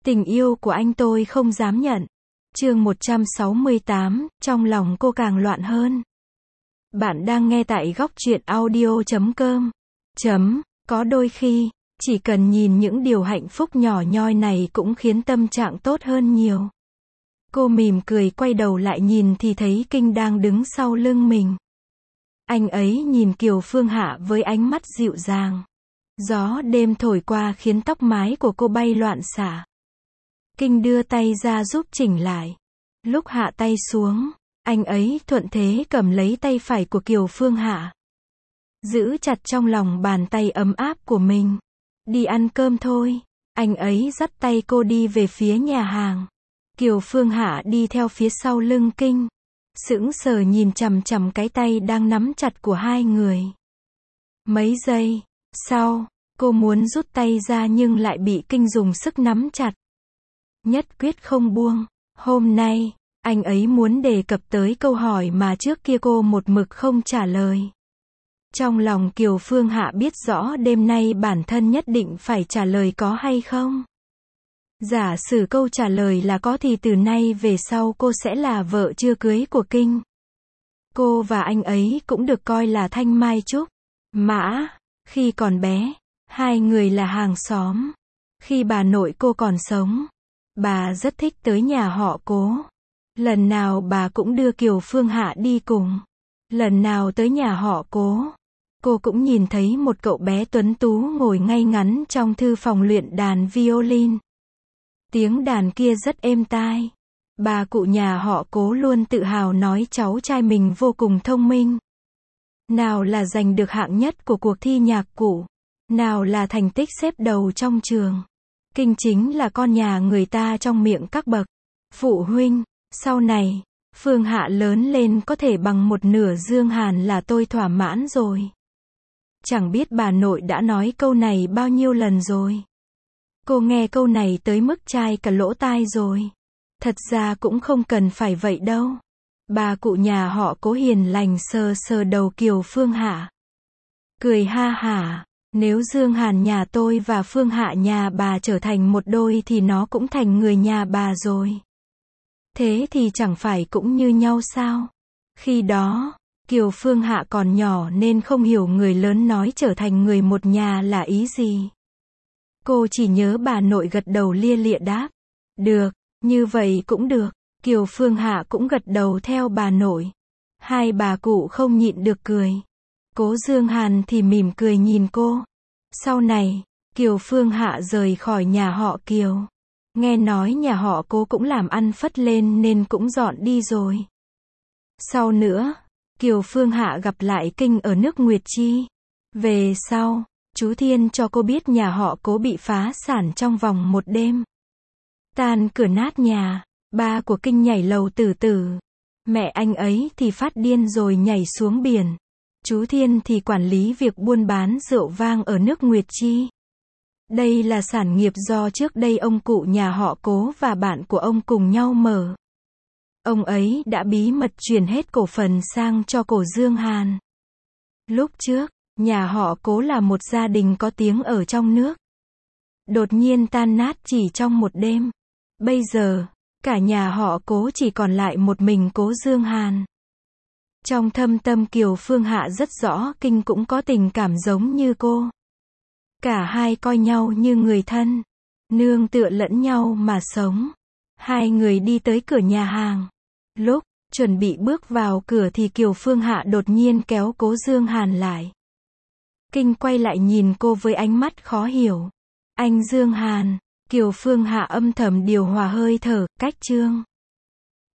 Tình yêu của anh tôi không dám nhận. Chương 168, trong lòng cô càng loạn hơn. Bạn đang nghe tại góc truyện audio.com. Có đôi khi, chỉ cần nhìn những điều hạnh phúc nhỏ nhoi này cũng khiến tâm trạng tốt hơn nhiều. Cô mỉm cười quay đầu lại nhìn thì thấy Kinh đang đứng sau lưng mình. Anh ấy nhìn Kiều Phương Hạ với ánh mắt dịu dàng. Gió đêm thổi qua khiến tóc mái của cô bay loạn xạ. Kinh đưa tay ra giúp chỉnh lại. Lúc hạ tay xuống, anh ấy thuận thế cầm lấy tay phải của Kiều Phương Hạ. Giữ chặt trong lòng bàn tay ấm áp của mình. Đi ăn cơm thôi. Anh ấy dắt tay cô đi về phía nhà hàng. Kiều Phương Hạ đi theo phía sau lưng Kinh. Sững sờ nhìn chằm chằm cái tay đang nắm chặt của hai người. Mấy giây sau, cô muốn rút tay ra nhưng lại bị Kinh dùng sức nắm chặt. Nhất quyết không buông. Hôm nay, anh ấy muốn đề cập tới câu hỏi mà trước kia cô một mực không trả lời. Trong lòng Kiều Phương Hạ biết rõ đêm nay bản thân nhất định phải trả lời có hay không. Giả sử câu trả lời là có thì từ nay về sau cô sẽ là vợ chưa cưới của Kinh. Cô và anh ấy cũng được coi là thanh mai trúc mã. Khi còn bé, hai người là hàng xóm. Khi bà nội cô còn sống, bà rất thích tới nhà họ Cố. Lần nào bà cũng đưa Kiều Phương Hạ đi cùng. Lần nào tới nhà họ Cố, cô cũng nhìn thấy một cậu bé tuấn tú ngồi ngay ngắn trong thư phòng luyện đàn violin. Tiếng đàn kia rất êm tai. Bà cụ nhà họ Cố luôn tự hào nói cháu trai mình vô cùng thông minh. Nào là giành được hạng nhất của cuộc thi nhạc cụ, nào là thành tích xếp đầu trong trường. Kinh chính là con nhà người ta trong miệng các bậc phụ huynh. Sau này, Phương Hạ lớn lên có thể bằng một nửa Dương Hàn là tôi thỏa mãn rồi. Chẳng biết bà nội đã nói câu này bao nhiêu lần rồi. Cô nghe câu này tới mức chai cả lỗ tai rồi. Thật ra cũng không cần phải vậy đâu. Bà cụ nhà họ Cố hiền lành sờ sờ đầu Kiều Phương Hạ. Cười ha hả, nếu Dương Hàn nhà tôi và Phương Hạ nhà bà trở thành một đôi thì nó cũng thành người nhà bà rồi. Thế thì chẳng phải cũng như nhau sao? Khi đó, Kiều Phương Hạ còn nhỏ nên không hiểu người lớn nói trở thành người một nhà là ý gì. Cô chỉ nhớ bà nội gật đầu lia lịa đáp. Được, như vậy cũng được. Kiều Phương Hạ cũng gật đầu theo bà nội. Hai bà cụ không nhịn được cười. Cố Dương Hàn thì mỉm cười nhìn cô. Sau này, Kiều Phương Hạ rời khỏi nhà họ Kiều. Nghe nói nhà họ Cố cũng làm ăn phất lên nên cũng dọn đi rồi. Sau nữa, Kiều Phương Hạ gặp lại Kinh ở nước Nguyệt Chi. Về sau, chú Thiên cho cô biết nhà họ Cố bị phá sản trong vòng một đêm. Tan cửa nát nhà, ba của Kinh nhảy lầu tử tử. Mẹ anh ấy thì phát điên rồi nhảy xuống biển. Chú Thiên thì quản lý việc buôn bán rượu vang ở nước Nguyệt Chi. Đây là sản nghiệp do trước đây ông cụ nhà họ Cố và bạn của ông cùng nhau mở. Ông ấy đã bí mật chuyển hết cổ phần sang cho cổ Dương Hàn. Lúc trước, nhà họ Cố là một gia đình có tiếng ở trong nước. Đột nhiên tan nát chỉ trong một đêm. Bây giờ, cả nhà họ Cố chỉ còn lại một mình Cố Dương Hàn. Trong thâm tâm Kiều Phương Hạ rất rõ Kinh cũng có tình cảm giống như cô. Cả hai coi nhau như người thân, nương tựa lẫn nhau mà sống. Hai người đi tới cửa nhà hàng. Lúc chuẩn bị bước vào cửa thì Kiều Phương Hạ đột nhiên kéo Cố Dương Hàn lại. Kinh quay lại nhìn cô với ánh mắt khó hiểu. Anh Dương Hàn. Kiều Phương Hạ âm thầm điều hòa hơi thở, cách chương.